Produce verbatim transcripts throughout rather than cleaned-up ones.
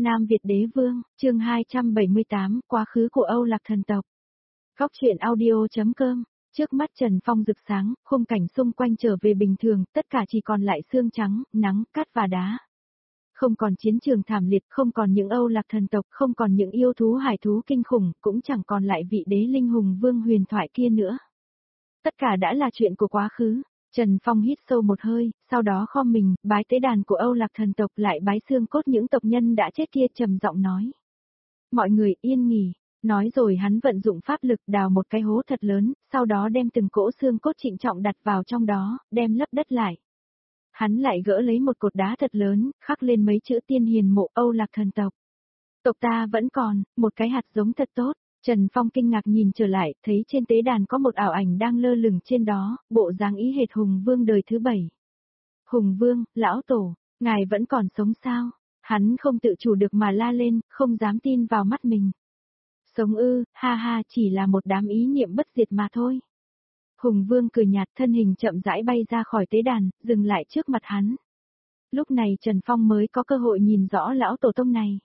Nam Việt Đế Vương, chương hai trăm bảy mươi tám, quá khứ của Âu Lạc thần tộc. Góc truyện audio.com. Trước mắt Trần Phong rực sáng, khung cảnh xung quanh trở về bình thường, tất cả chỉ còn lại xương trắng, nắng, cát và đá. Không còn chiến trường thảm liệt, không còn những Âu Lạc thần tộc, không còn những yêu thú hải thú kinh khủng, cũng chẳng còn lại vị đế linh hùng vương huyền thoại kia nữa. Tất cả đã là chuyện của quá khứ. Trần Phong hít sâu một hơi, sau đó khom mình, bái tế đàn của Âu Lạc thần tộc, lại bái xương cốt những tộc nhân đã chết kia, trầm giọng nói. Mọi người yên nghỉ, nói rồi hắn vận dụng pháp lực đào một cái hố thật lớn, sau đó đem từng cỗ xương cốt trịnh trọng đặt vào trong đó, đem lấp đất lại. Hắn lại gỡ lấy một cột đá thật lớn, khắc lên mấy chữ tiên hiền mộ Âu Lạc thần tộc. Tộc ta vẫn còn, một cái hạt giống thật tốt. Trần Phong kinh ngạc nhìn trở lại, thấy trên tế đàn có một ảo ảnh đang lơ lửng trên đó, bộ dáng ý hệt Hùng Vương đời thứ bảy. Hùng Vương, lão tổ, ngài vẫn còn sống sao? Hắn không tự chủ được mà la lên, không dám tin vào mắt mình. Sống ư, ha ha, chỉ là một đám ý niệm bất diệt mà thôi. Hùng Vương cười nhạt, thân hình chậm rãi bay ra khỏi tế đàn, dừng lại trước mặt hắn. Lúc này Trần Phong mới có cơ hội nhìn rõ lão tổ tông này.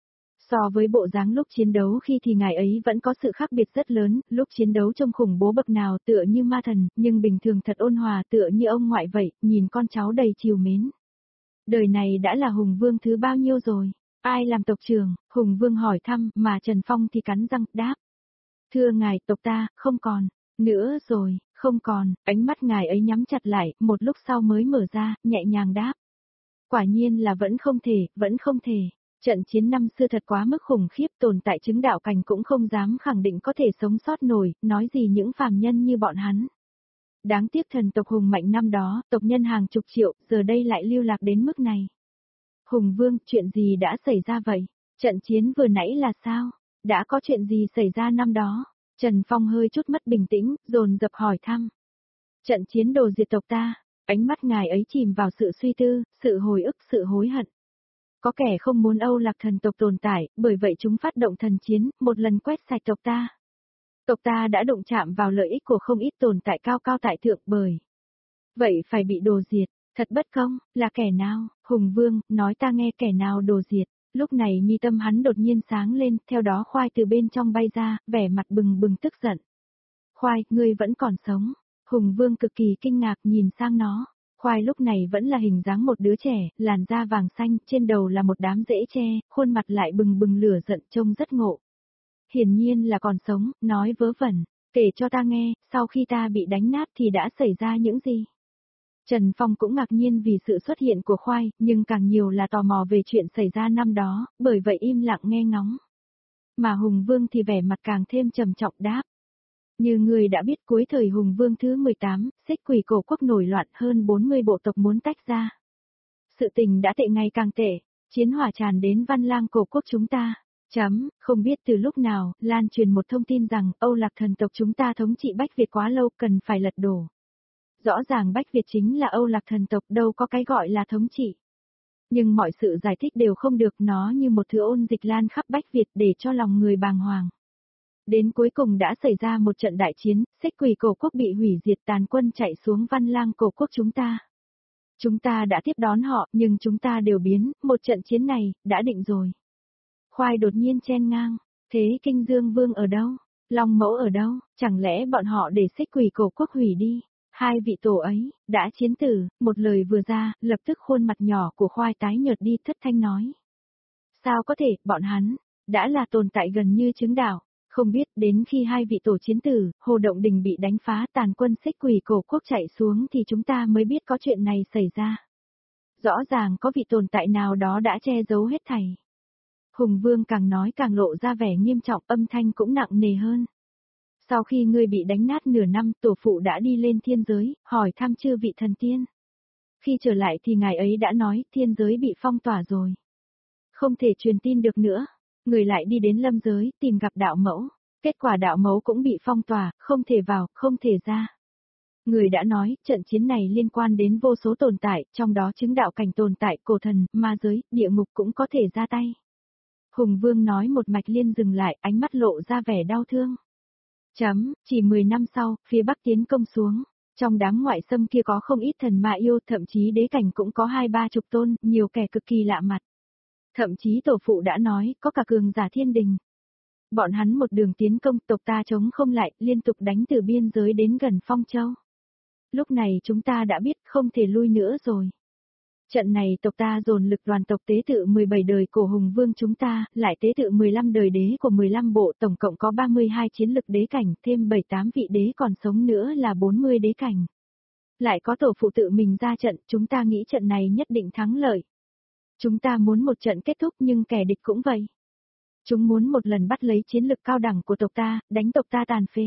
So với bộ dáng lúc chiến đấu khi thì ngài ấy vẫn có sự khác biệt rất lớn, lúc chiến đấu trông khủng bố bậc nào tựa như ma thần, nhưng bình thường thật ôn hòa tựa như ông ngoại vậy, nhìn con cháu đầy trìu mến. Đời này đã là Hùng Vương thứ bao nhiêu rồi? Ai làm tộc trưởng? Hùng Vương hỏi thăm, mà Trần Phong thì cắn răng, đáp. Thưa ngài, tộc ta, không còn. Nữa rồi, không còn, ánh mắt ngài ấy nhắm chặt lại, một lúc sau mới mở ra, nhẹ nhàng đáp. Quả nhiên là vẫn không thể, vẫn không thể. Trận chiến năm xưa thật quá mức khủng khiếp, tồn tại chứng đạo cảnh cũng không dám khẳng định có thể sống sót nổi, nói gì những phàm nhân như bọn hắn. Đáng tiếc thần tộc hùng mạnh năm đó, tộc nhân hàng chục triệu, giờ đây lại lưu lạc đến mức này. Hùng Vương, chuyện gì đã xảy ra vậy? Trận chiến vừa nãy là sao? Đã có chuyện gì xảy ra năm đó? Trần Phong hơi chút mất bình tĩnh, dồn dập hỏi thăm. Trận chiến đồ diệt tộc ta, ánh mắt ngài ấy chìm vào sự suy tư, sự hồi ức, sự hối hận. Có kẻ không muốn Âu Lạc thần tộc tồn tại, bởi vậy chúng phát động thần chiến, một lần quét sạch tộc ta. Tộc ta đã động chạm vào lợi ích của không ít tồn tại cao cao tại thượng bởi. Vậy phải bị đồ diệt, thật bất công, là kẻ nào? Hùng Vương, nói ta nghe, kẻ nào đồ diệt. Lúc này mi tâm hắn đột nhiên sáng lên, theo đó Khoai từ bên trong bay ra, vẻ mặt bừng bừng tức giận. Khoai, ngươi vẫn còn sống. Hùng Vương cực kỳ kinh ngạc nhìn sang nó. Khoai lúc này vẫn là hình dáng một đứa trẻ, làn da vàng xanh, trên đầu là một đám rễ tre, khuôn mặt lại bừng bừng lửa giận, trông rất ngộ. Hiển nhiên là còn sống, nói vớ vẩn, kể cho ta nghe, sau khi ta bị đánh nát thì đã xảy ra những gì? Trần Phong cũng ngạc nhiên vì sự xuất hiện của Khoai, nhưng càng nhiều là tò mò về chuyện xảy ra năm đó, bởi vậy im lặng nghe ngóng. Mà Hùng Vương thì vẻ mặt càng thêm trầm trọng đáp. Như người đã biết, cuối thời Hùng Vương thứ mười tám, Xích Quỷ cổ quốc nổi loạn, hơn bốn mươi bộ tộc muốn tách ra. Sự tình đã tệ ngày càng tệ, chiến hỏa tràn đến Văn Lang cổ quốc chúng ta. Chấm, không biết từ lúc nào, lan truyền một thông tin rằng Âu Lạc thần tộc chúng ta thống trị Bách Việt quá lâu, cần phải lật đổ. Rõ ràng Bách Việt chính là Âu Lạc thần tộc, đâu có cái gọi là thống trị. Nhưng mọi sự giải thích đều không được, nó như một thứ ôn dịch lan khắp Bách Việt để cho lòng người bàng hoàng. Đến cuối cùng đã xảy ra một trận đại chiến, Xích Quỷ cổ quốc bị hủy diệt, tàn quân chạy xuống Văn Lang cổ quốc chúng ta. Chúng ta đã tiếp đón họ, nhưng chúng ta đều biến, một trận chiến này, đã định rồi. Khoai đột nhiên chen ngang, thế Kinh Dương Vương ở đâu? Long Mẫu ở đâu? Chẳng lẽ bọn họ để Xích Quỷ cổ quốc hủy đi? Hai vị tổ ấy, đã chiến tử, một lời vừa ra, lập tức khuôn mặt nhỏ của Khoai tái nhợt đi, thất thanh nói. Sao có thể, bọn hắn, đã là tồn tại gần như chứng đạo. Không biết, đến khi hai vị tổ chiến tử, Hồ Động Đình bị đánh phá, tàn quân Xích Quỷ cổ quốc chạy xuống thì chúng ta mới biết có chuyện này xảy ra. Rõ ràng có vị tồn tại nào đó đã che giấu hết thảy. Hùng Vương càng nói càng lộ ra vẻ nghiêm trọng, âm thanh cũng nặng nề hơn. Sau khi ngươi bị đánh nát nửa năm, tổ phụ đã đi lên thiên giới, hỏi thăm chư vị thần tiên. Khi trở lại thì ngài ấy đã nói thiên giới bị phong tỏa rồi. Không thể truyền tin được nữa. Người lại đi đến lâm giới, tìm gặp đạo mẫu. Kết quả đạo mẫu cũng bị phong tỏa, không thể vào, không thể ra. Người đã nói, trận chiến này liên quan đến vô số tồn tại, trong đó chứng đạo cảnh tồn tại, cổ thần, ma giới, địa ngục cũng có thể ra tay. Hùng Vương nói một mạch liên dừng lại, ánh mắt lộ ra vẻ đau thương. Chấm, chỉ mười năm sau, phía Bắc tiến công xuống. Trong đám ngoại xâm kia có không ít thần ma yêu, thậm chí đế cảnh cũng có hai ba chục tôn, nhiều kẻ cực kỳ lạ mặt. Thậm chí tổ phụ đã nói có cả cường giả thiên đình. Bọn hắn một đường tiến công, tộc ta chống không lại, liên tục đánh từ biên giới đến gần Phong Châu. Lúc này chúng ta đã biết không thể lui nữa rồi. Trận này tộc ta dồn lực đoàn tộc tế tự mười bảy đời cổ hùng vương chúng ta, lại tế tự mười lăm đời đế của mười lăm bộ, tổng cộng có ba mươi hai chiến lực đế cảnh, thêm bảy tám vị đế còn sống nữa là bốn mươi đế cảnh. Lại có tổ phụ tự mình ra trận, chúng ta nghĩ trận này nhất định thắng lợi. Chúng ta muốn một trận kết thúc nhưng kẻ địch cũng vậy. Chúng muốn một lần bắt lấy chiến lực cao đẳng của tộc ta, đánh tộc ta tàn phế.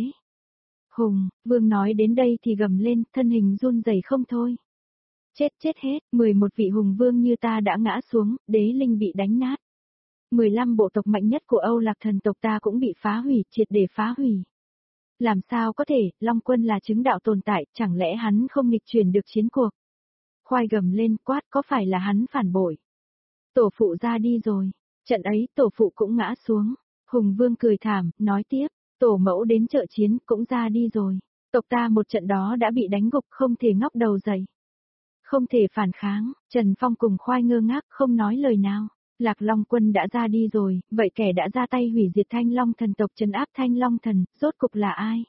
Hùng, Vương nói đến đây thì gầm lên, thân hình run rẩy không thôi. Chết chết hết, mười một vị hùng vương như ta đã ngã xuống, đế linh bị đánh nát. mười lăm bộ tộc mạnh nhất của Âu Lạc thần tộc ta cũng bị phá hủy, triệt để phá hủy. Làm sao có thể, Long Quân là chứng đạo tồn tại, chẳng lẽ hắn không nghịch chuyển được chiến cuộc? Khoai gầm lên quát, có phải là hắn phản bội? Tổ phụ ra đi rồi, trận ấy tổ phụ cũng ngã xuống. Hùng Vương cười thảm, nói tiếp, tổ mẫu đến trợ chiến cũng ra đi rồi. Tộc ta một trận đó đã bị đánh gục, không thể ngóc đầu dậy. Không thể phản kháng, Trần Phong cùng Khoai ngơ ngác không nói lời nào. Lạc Long Quân đã ra đi rồi, vậy kẻ đã ra tay hủy diệt Thanh Long thần tộc trấn áp Thanh Long thần, rốt cục là ai?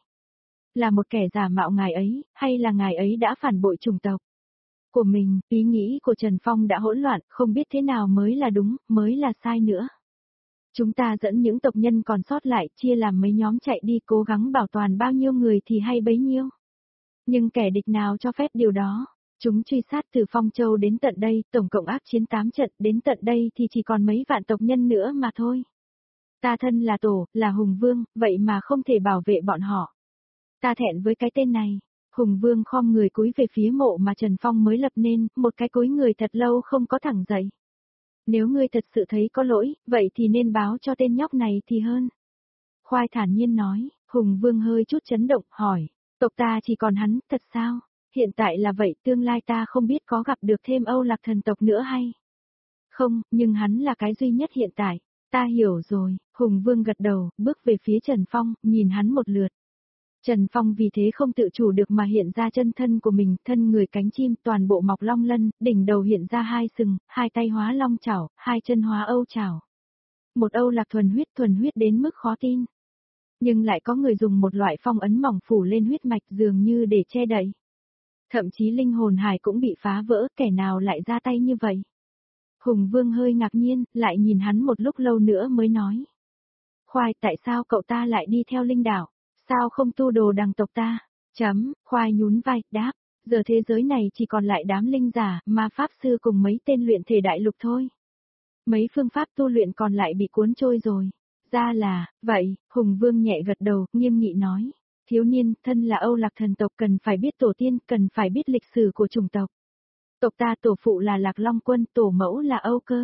Là một kẻ giả mạo ngài ấy, hay là ngài ấy đã phản bội chủng tộc của mình? Ý nghĩ của Trần Phong đã hỗn loạn, không biết thế nào mới là đúng, mới là sai nữa. Chúng ta dẫn những tộc nhân còn sót lại, chia làm mấy nhóm chạy đi, cố gắng bảo toàn bao nhiêu người thì hay bấy nhiêu. Nhưng kẻ địch nào cho phép điều đó? Chúng truy sát từ Phong Châu đến tận đây, tổng cộng ác chiến tám trận, đến tận đây thì chỉ còn mấy vạn tộc nhân nữa mà thôi. Ta thân là tổ, là Hùng Vương, vậy mà không thể bảo vệ bọn họ. Ta thẹn với cái tên này. Hùng Vương khom người cúi về phía mộ mà Trần Phong mới lập nên, một cái cúi người thật lâu không có thẳng dậy. Nếu ngươi thật sự thấy có lỗi, vậy thì nên báo cho tên nhóc này thì hơn. Khoai thản nhiên nói, Hùng Vương hơi chút chấn động, hỏi, tộc ta chỉ còn hắn, thật sao? Hiện tại là vậy, tương lai ta không biết có gặp được thêm Âu Lạc thần tộc nữa hay không, nhưng hắn là cái duy nhất hiện tại. Ta hiểu rồi, Hùng Vương gật đầu, bước về phía Trần Phong, nhìn hắn một lượt. Trần Phong vì thế không tự chủ được mà hiện ra chân thân của mình, thân người cánh chim, toàn bộ mọc long lân, đỉnh đầu hiện ra hai sừng, hai tay hóa long chảo, hai chân hóa âu chảo. Một Âu Lạc thuần huyết, thuần huyết đến mức khó tin. Nhưng lại có người dùng một loại phong ấn mỏng phủ lên huyết mạch dường như để che đậy. Thậm chí linh hồn hải cũng bị phá vỡ, kẻ nào lại ra tay như vậy? Hùng Vương hơi ngạc nhiên, lại nhìn hắn một lúc lâu nữa mới nói. Khoai, tại sao cậu ta lại đi theo linh đảo? Sao không tu đồ đằng tộc ta? Chấm, Khoai nhún vai, đáp, giờ thế giới này chỉ còn lại đám linh giả, ma pháp sư cùng mấy tên luyện thể đại lục thôi. Mấy phương pháp tu luyện còn lại bị cuốn trôi rồi. Ra là, vậy, Hùng Vương nhẹ gật đầu, nghiêm nghị nói. Thiếu niên, thân là Âu Lạc thần tộc cần phải biết tổ tiên, cần phải biết lịch sử của chủng tộc. Tộc ta tổ phụ là Lạc Long Quân, tổ mẫu là Âu Cơ.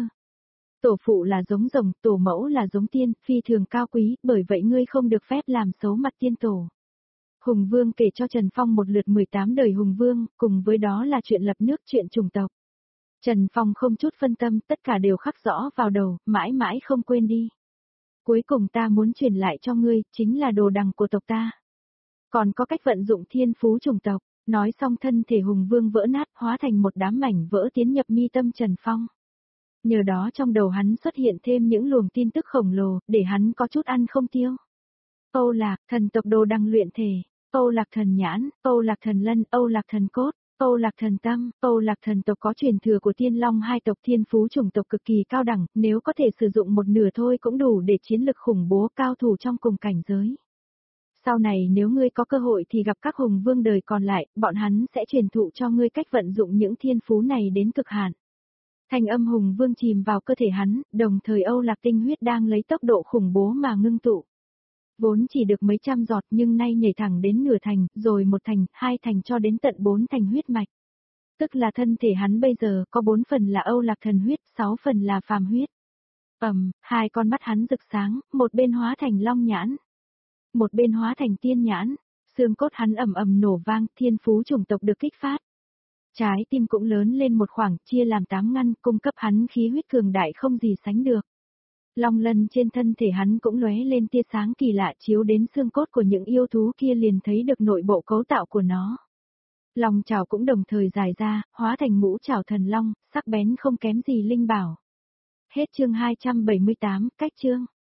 Tổ phụ là giống rồng, tổ mẫu là giống tiên, phi thường cao quý, bởi vậy ngươi không được phép làm xấu mặt tiên tổ. Hùng Vương kể cho Trần Phong một lượt mười tám đời Hùng Vương, cùng với đó là chuyện lập nước, chuyện chủng tộc. Trần Phong không chút phân tâm, tất cả đều khắc rõ vào đầu, mãi mãi không quên đi. Cuối cùng ta muốn truyền lại cho ngươi, chính là đồ đằng của tộc ta. Còn có cách vận dụng thiên phú chủng tộc, nói xong thân thể Hùng Vương vỡ nát, hóa thành một đám mảnh vỡ tiến nhập mi tâm Trần Phong. Nhờ đó trong đầu hắn xuất hiện thêm những luồng tin tức khổng lồ, để hắn có chút ăn không tiêu. Âu Lạc, thần tộc đồ đằng luyện thể, Âu Lạc thần nhãn, Âu Lạc thần lân, Âu Lạc thần cốt, Âu Lạc thần tâm, Âu Lạc thần tộc có truyền thừa của Tiên Long hai tộc, thiên phú chủng tộc cực kỳ cao đẳng, nếu có thể sử dụng một nửa thôi cũng đủ để chiến lực khủng bố cao thủ trong cùng cảnh giới. Sau này nếu ngươi có cơ hội thì gặp các hùng vương đời còn lại, bọn hắn sẽ truyền thụ cho ngươi cách vận dụng những thiên phú này đến cực hạn. Thanh âm hùng vương chìm vào cơ thể hắn, đồng thời Âu Lạc tinh huyết đang lấy tốc độ khủng bố mà ngưng tụ. Vốn chỉ được mấy trăm giọt nhưng nay nhảy thẳng đến nửa thành, rồi một thành, hai thành cho đến tận bốn thành huyết mạch. Tức là thân thể hắn bây giờ có bốn phần là Âu Lạc thần huyết, sáu phần là phàm huyết. Ầm, hai con mắt hắn rực sáng, một bên hóa thành long nhãn, một bên hóa thành tiên nhãn, xương cốt hắn ầm ầm nổ vang, thiên phú chủng tộc được kích phát. Trái tim cũng lớn lên một khoảng, chia làm tám ngăn, cung cấp hắn khí huyết cường đại không gì sánh được. Long lân trên thân thể hắn cũng lóe lên tia sáng kỳ lạ, chiếu đến xương cốt của những yêu thú kia liền thấy được nội bộ cấu tạo của nó. Long chảo cũng đồng thời dài ra, hóa thành ngũ chảo thần long, sắc bén không kém gì linh bảo. Hết chương hai trăm bảy mươi tám, cách chương.